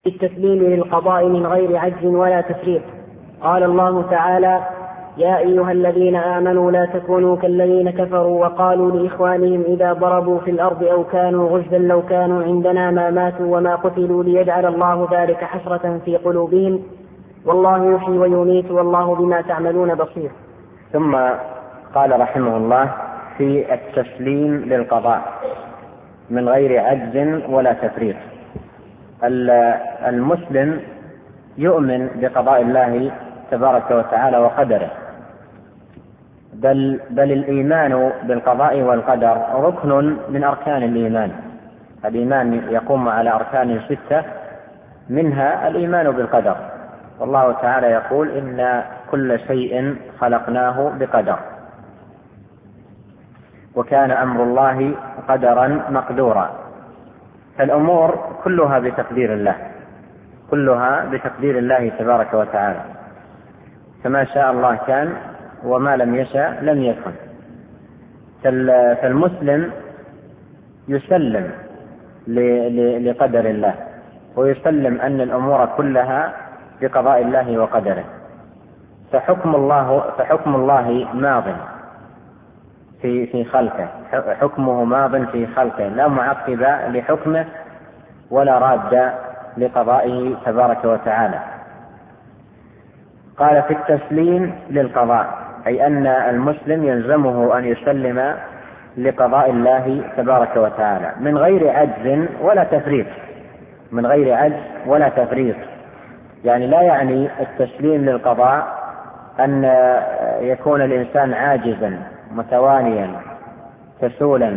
التسليم للقضاء من غير عجز ولا تفريط. قال الله تعالى: يا أيها الذين آمنوا لا تكونوا كالذين كفروا وقالوا لإخوانهم إذا ضربوا في الأرض أو كانوا غزا لو كانوا عندنا ما ماتوا وما قتلوا ليجعل الله ذلك حسرة في قلوبهم والله يحيي ويميت والله بما تعملون بصير. ثم قال رحمه الله في التسليم للقضاء من غير عجز ولا تفريط. المسلم يؤمن بقضاء الله تبارك وتعالى وقدره، بل الإيمان بالقضاء والقدر ركن من أركان الإيمان. الإيمان يقوم على أركان 6 منها الإيمان بالقدر، والله تعالى يقول: إن كل شيء خلقناه بقدر وكان أمر الله قدرا مقدورا. فالأمور كلها بتقدير الله، كلها بتقدير الله تبارك وتعالى، فما شاء الله كان وما لم يشاء لم يكن. فالمسلم يسلم لقدر الله ويسلم أن الأمور كلها بقضاء الله وقدره. فحكم الله ماض في خلقه، حكمه ماض في خلقه، لا معقب لحكمه ولا راد لقضائه تبارك وتعالى. قال: في التسليم للقضاء، أي أن المسلم يلزمه أن يسلم لقضاء الله تبارك وتعالى من غير عجز ولا تفريط. من غير عجز ولا تفريط يعني لا يعني التسليم للقضاء أن يكون الإنسان عاجزا متوانيا كسولا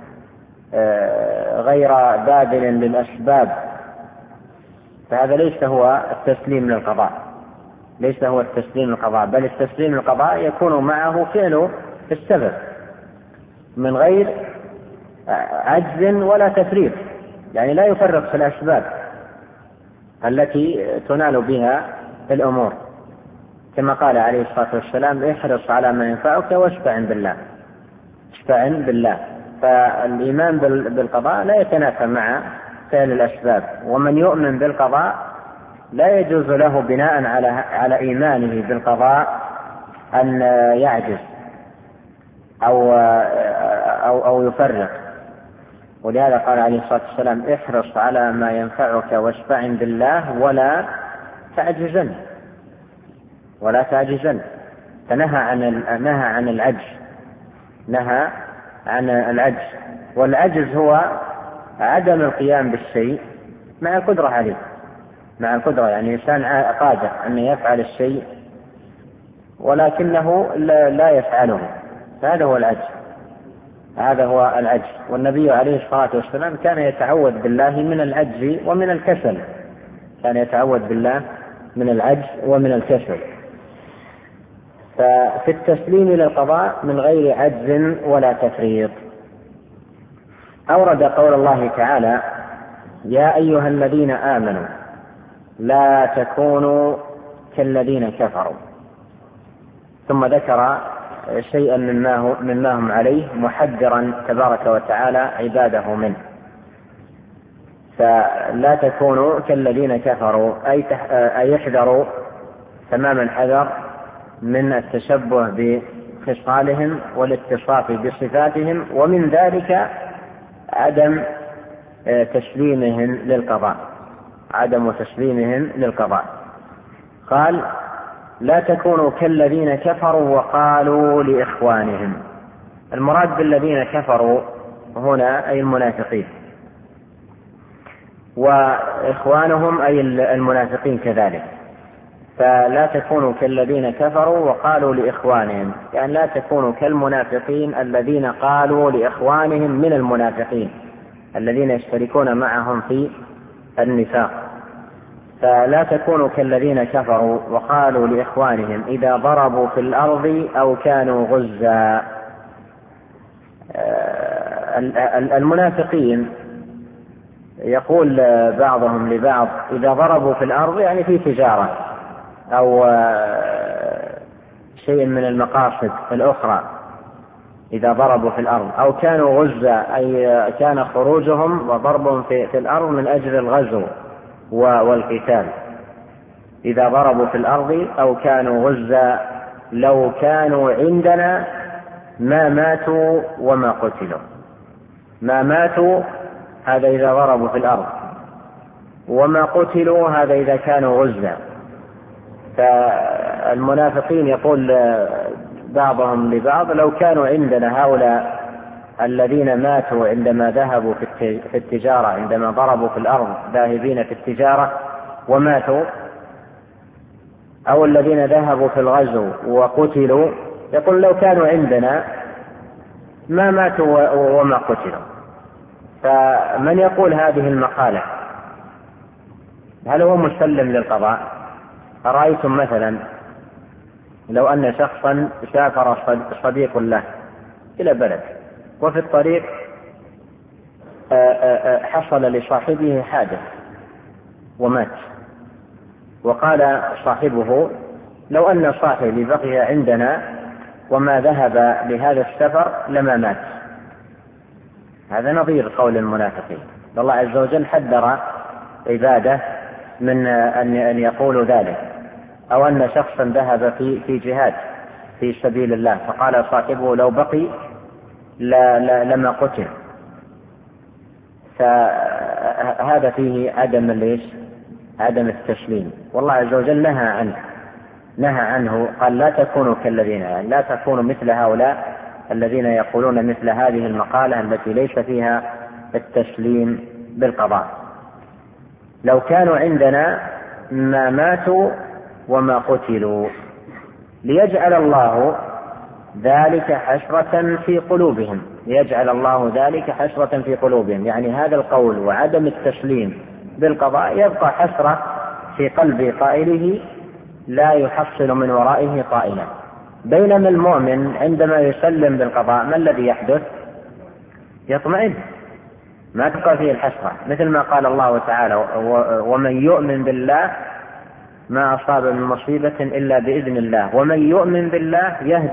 غير باذل للأسباب، فهذا ليس هو التسليم للقضاء، ليس هو التسليم للقضاء، بل التسليم للقضاء يكون معه فعل السبب من غير عجز ولا تفريط، يعني لا يفرط في الأسباب التي تنال بها الأمور، كما قال عليه الصلاة والسلام: احرص على ما ينفعك واستعن بالله. استعن بالله. فالإيمان بالقضاء لا يتنافى مع فعل الأسباب، ومن يؤمن بالقضاء لا يجوز له بناء على إيمانه بالقضاء أن يعجز أو يفرق. ولهذا قال عليه الصلاة والسلام: احرص على ما ينفعك واستعن بالله ولا تعجزن. ولا تعجزن. فنهى عن العجز، نهى عن العجز. والعجز هو عدم القيام بالشيء مع القدرة عليه، مع القدرة، يعني إنسان قادر أن يفعل الشيء ولكنه لا يفعله، فهذا هو العجز، هذا هو العجز. والنبي عليه الصلاة والسلام كان يتعوذ بالله من العجز ومن الكسل، كان يتعوذ بالله من العجز ومن الكسل. ففي التسليم للقضاء من غير عجز ولا تفريط. أورد قول الله تعالى: يا أيها الذين آمنوا لا تكونوا كالذين كفروا، ثم ذكر شيئا مما هم عليه محذرا تبارك وتعالى عباده منه. فلا تكونوا كالذين كفروا أي يحذروا تمام الحذر من التشبه بخصالهم والاتصاف بصفاتهم، ومن ذلك عدم تسليمهم للقضاء، عدم تسليمهم للقضاء. قال: لا تكونوا كالذين كفروا وقالوا لإخوانهم. المراد بالذين كفروا هنا أي المنافقين، وإخوانهم أي المنافقين كذلك. فلا تكونوا كالذين كفروا وقالوا لإخوانهم، يعني لا تكونوا كالمنافقين الذين قالوا لإخوانهم من المنافقين الذين يشتركون معهم في النفاق. فلا تكونوا كالذين كفروا وقالوا لإخوانهم إذا ضربوا في الأرض أو كانوا غزا. المنافقين يقول بعضهم لبعض إذا ضربوا في الأرض، يعني في تجارة أو شيء من المقاصد الأخرى، إذا ضربوا في الأرض، أو كانوا غزا أي كان خروجهم وضربهم في الأرض من أجل الغزو والقتال إذا ضربوا في الأرض أو كانوا غزا لو كانوا عندنا ما ماتوا وما قتلوا. ما ماتوا هذا إذا ضربوا في الأرض، وما قتلوا هذا إذا كانوا غزا. فالمنافقين يقول بعضهم لبعض لو كانوا عندنا هؤلاء الذين ماتوا عندما ذهبوا في التجارة، عندما ضربوا في الأرض ذاهبين في التجارة وماتوا، أو الذين ذهبوا في الغزو وقتلوا، يقول لو كانوا عندنا ما ماتوا وما قتلوا. فمن يقول هذه المقالة هل هو مسلم للقضاء؟ أرأيتم مثلا لو أن شخصا سافر صديق له إلى بلد، وفي الطريق حصل لصاحبه حادث ومات، وقال صاحبه لو أن صاحبي بقي عندنا وما ذهب لهذا السفر لما مات. هذا نظير قول المنافقين. الله عز وجل حذر عباده من أن يقولوا ذلك. أو أن شخصا ذهب في جهاد في سبيل الله فقال صاحبه لو بقي لما قتل، فهذا فيه عدم التسليم. والله عز وجل نهى عنه، قال لا تكونوا كالذين، لا تكونوا مثل هؤلاء الذين يقولون مثل هذه المقالة التي ليس فيها التسليم بالقضاء. لو كانوا عندنا ما ماتوا وما قتلوا ليجعل الله ذلك حسرة في قلوبهم، ليجعل الله ذلك حسرة في قلوبهم، يعني هذا القول وعدم التسليم بالقضاء يبقى حسرة في قلب قائله لا يحصل من ورائه قائلا. بينما المؤمن عندما يسلم بالقضاء ما الذي يحدث؟ يطمئن، ما تبقى فيه الحسرة، مثل ما قال الله تعالى ومن يؤمن بالله ما أصاب من مصيبة إلا بإذن الله ومن يؤمن بالله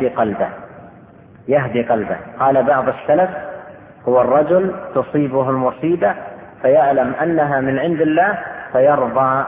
يهدي قلبه. قال بعض السلف هو الرجل تصيبه المصيبة فيعلم أنها من عند الله فيرضى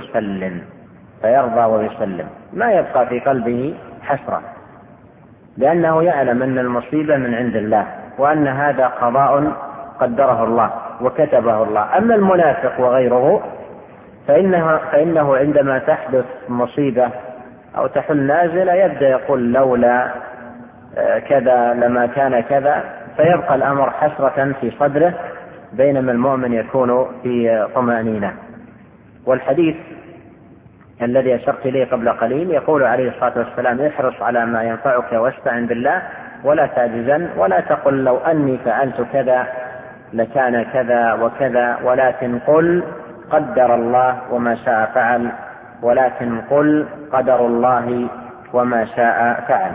ويسلم، ما يبقى في قلبه حسرة، لأنه يعلم أن المصيبة من عند الله وأن هذا قضاء قدره الله وكتبه الله. أما المنافق وغيره فإنه عندما تحدث مصيبة أو تحل نازلة يبدأ يقول لولا كذا لما كان كذا، فيبقى الأمر حسرة في صدره، بينما المؤمن يكون في طمأنينة. والحديث الذي أشرت إليه قبل قليل يقول عليه الصلاة والسلام احرص على ما ينفعك واستعن بالله ولا تعجزن، ولا تقل لو أني فعلت كذا لكان كذا وكذا، ولكن قل قدر الله وما شاء فعل، ولكن قل قدر الله وما شاء فعل.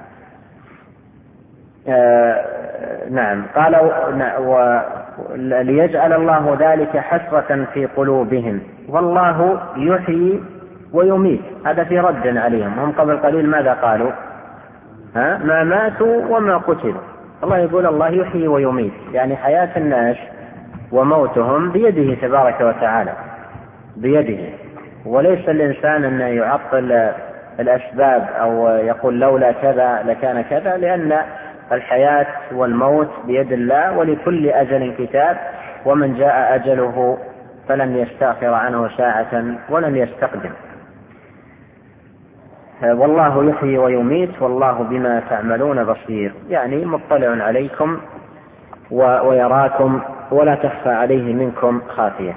نعم. قال ليجعل الله ذلك حسرة في قلوبهم والله يحيي ويميت. هذا في رد عليهم، هم قبل قليل ماذا قالوا؟ ما ماتوا وما قتلوا. الله يقول الله يحيي ويميت، يعني حياة الناس وموتهم بيده تبارك وتعالى، بيده، وليس الإنسان أن يعطل الأسباب أو يقول لولا كذا لكان كذا، لأن الحياة والموت بيد الله، ولكل أجل كتاب، ومن جاء أجله فلن يستأخر عنه ساعة ولن يستقدم. والله يحيي ويميت والله بما تعملون بصير، يعني مطلع عليكم ويراكم ولا تخفى عليه منكم خافية.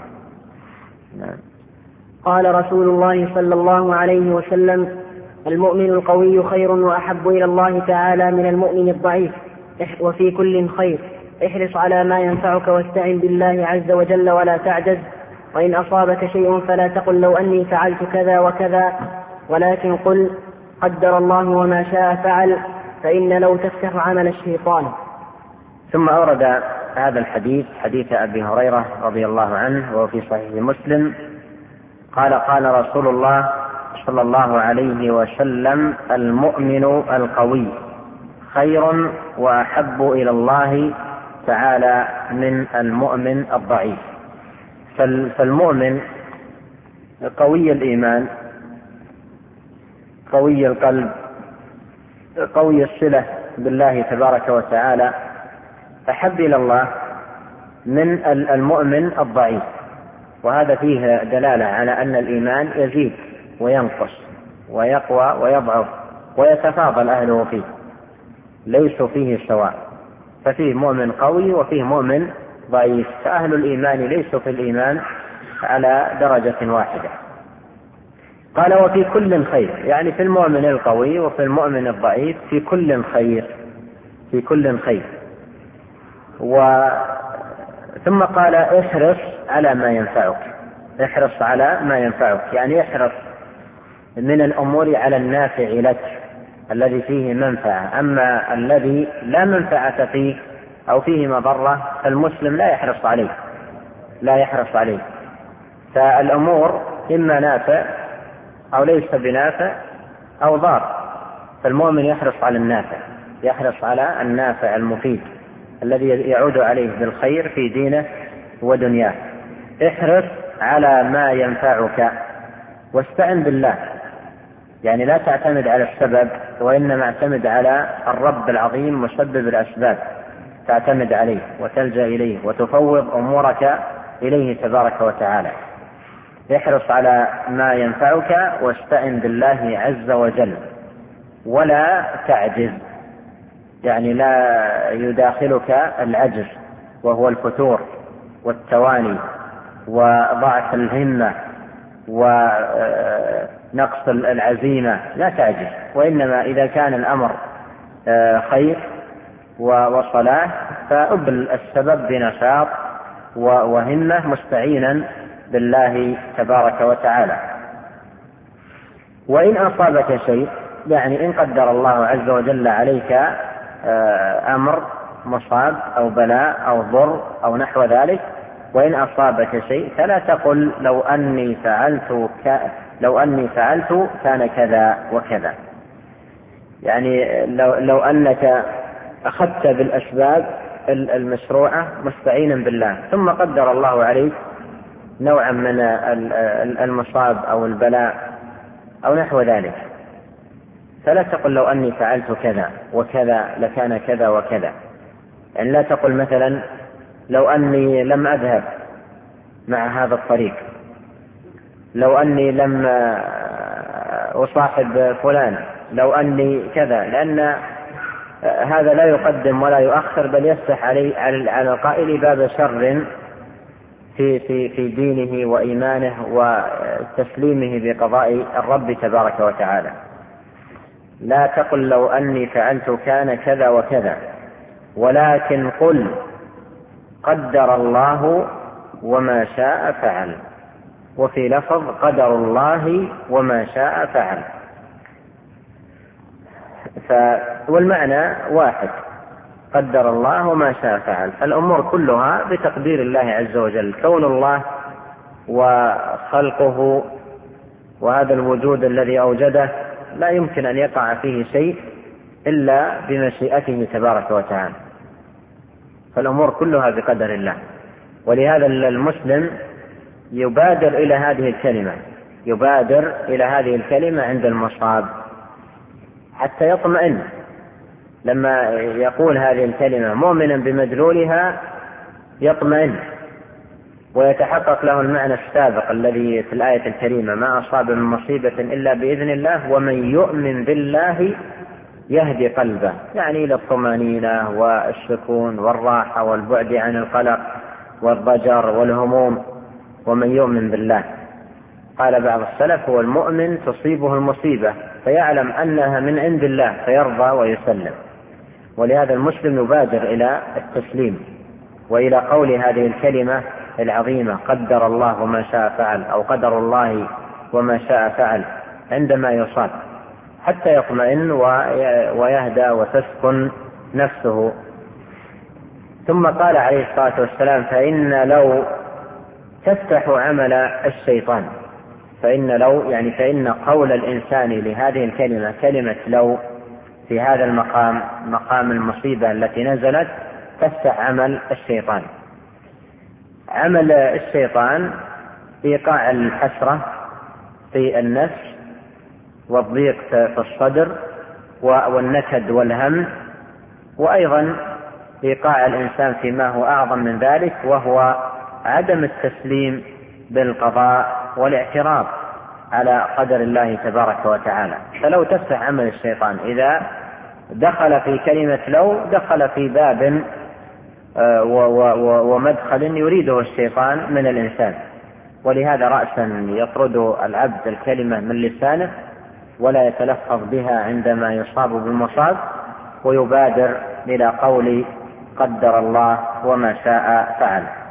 قال رسول الله صلى الله عليه وسلم المؤمن القوي خير وأحب إلى الله تعالى من المؤمن الضعيف، وفي كل خير، احرص على ما ينفعك واستعن بالله عز وجل ولا تعجز، وإن أصابك شيء فلا تقل لو أني فعلت كذا وكذا، ولكن قل قدر الله وما شاء فعل، فإن لو تفتح عمل الشيطان. ثم أورد هذا الحديث حديث أبي هريرة رضي الله عنه وفي صحيح مسلم قال قال رسول الله صلى الله عليه وسلم المؤمن القوي خير وأحب إلى الله تعالى من المؤمن الضعيف. فالمؤمن قوي الإيمان، قوي القلب، قوي الصلة بالله تبارك وتعالى، أحب إلى الله من المؤمن الضعيف. وهذا فيه دلالة على أن الإيمان يزيد وينقص ويقوى ويضعف ويتفاضل أهله فيه، ليسوا فيه سواء، ففيه مؤمن قوي وفيه مؤمن ضعيف، فأهل الإيمان ليسوا في الإيمان على درجة واحدة. قال وفي كل خير، يعني في المؤمن القوي وفي المؤمن الضعيف في كل خير، في كل خير. ثم قال احرص على ما ينفعك، احرص على ما ينفعك، يعني احرص من الأمور على النافع لك الذي فيه منفعة. أما الذي لا منفعة فيه أو فيه مضرة فالمسلم لا يحرص عليه، لا يحرص عليه. فالأمور إما نافع أو ليس بنافع أو ضار، فالمؤمن يحرص على النافع، يحرص على النافع المفيد الذي يعود عليه بالخير في دينه ودنياه. احرص على ما ينفعك واستعن بالله، يعني لا تعتمد على السبب وإنما اعتمد على الرب العظيم مسبب الأسباب، تعتمد عليه وتلجأ إليه وتفوض أمورك إليه تبارك وتعالى. احرص على ما ينفعك واستعن بالله عز وجل ولا تعجز، يعني لا يداخلك العجز وهو الفتور والتواني وضعف الهمة ونقص العزيمة، لا تعجز، وإنما إذا كان الأمر خير وصلاح فأبل السبب بنشاط وهمة مستعينا بالله تبارك وتعالى. وإن أصابك شيء، يعني إن قدر الله عز وجل عليك أمر مصاب أو بلاء أو ضر أو نحو ذلك، وإن أصابك شيء فلا تقل لو أني فعلت كان كذا وكذا، يعني لو أنك أخذت بالأسباب المشروعة مستعينا بالله ثم قدر الله عليك نوعا من المصاب أو البلاء أو نحو ذلك، فلا تقل لو أني فعلت كذا وكذا لكان كذا وكذا. يعني لا تقل مثلا لو أني لم أذهب مع هذا الطريق، لو أني لم أصاحب فلان، لو أني كذا، لأن هذا لا يقدم ولا يؤخر، بل يفتح على القائل باب شر في دينه وإيمانه وتسليمه بقضاء الرب تبارك وتعالى. لا تقل لو أني فعلت كان كذا وكذا، ولكن قل قدر الله وما شاء فعل، وفي لفظ قدر الله وما شاء فعل، والمعنى واحد، قدر الله وما شاء فعل. الأمور كلها بتقدير الله عز وجل، كون الله وخلقه وهذا الوجود الذي أوجده لا يمكن أن يقع فيه شيء إلا بمشيئته تبارك وتعالى، فالأمور كلها بقدر الله. ولهذا المسلم يبادر إلى هذه الكلمة عند المصاب حتى يطمئن، لما يقول هذه الكلمة مؤمنا بمدلولها يطمئن ويتحقق له المعنى السابق الذي في الآية الكريمة: ما أصاب من مصيبة إلا بإذن الله ومن يؤمن بالله يهدي قلبه، يعني إلى الطمأنينة والسكون والراحة والبعد عن القلق والضجر والهموم. ومن يؤمن بالله، قال بعض السلف: هو المؤمن تصيبه المصيبة فيعلم أنها من عند الله فيرضى ويسلم. ولهذا المسلم يبادر إلى التسليم وإلى قول هذه الكلمة العظيمة: قدر الله وما شاء فعل، أو قدر الله وما شاء فعل، عندما يصاب حتى يطمئن ويهدى وتسكن نفسه. ثم قال عليه الصلاة والسلام: فإن لو تفتح عمل الشيطان. فإن قول الإنسان لهذه الكلمة، كلمة لو، في هذا المقام، مقام المصيبة التي نزلت، تفتح عمل الشيطان. عمل الشيطان إيقاع الحسرة في النفس والضيق في الصدر والنكد والهم، وأيضا إيقاع الإنسان فيما هو أعظم من ذلك، وهو عدم التسليم بالقضاء والاعتراض على قدر الله تبارك وتعالى. فلو تفتح عمل الشيطان إذا دخل في كلمة لو دخل في باب ومدخل يريده الشيطان من الإنسان، ولهذا رأسا يطرد العبد الكلمة من لسانه ولا يتلفظ بها عندما يصاب بالمصاب، ويبادر إلى قول قدر الله وما شاء فعل.